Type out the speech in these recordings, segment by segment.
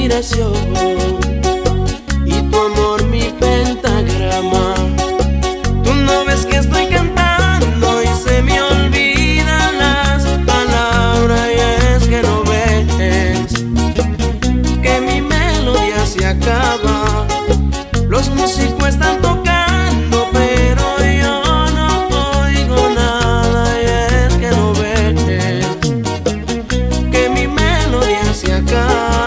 inspiración y tu amor mi pentagrama. Tú no ves que estoy cantando y se me olvidan las palabras, y es que no ves que mi melodía se acaba. Los músicos están tocando, pero yo no oigo nada, y es que no ves que mi melodía se acaba.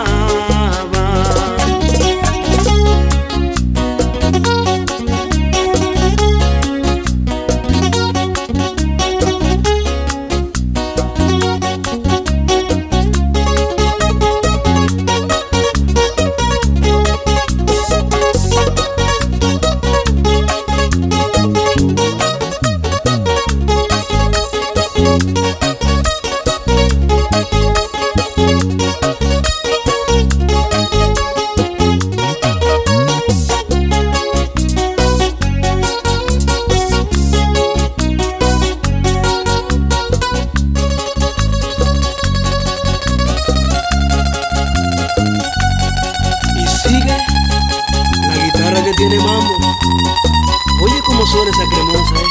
Sigue la guitarra que tiene mambo. Oye cómo suena esa cremosa,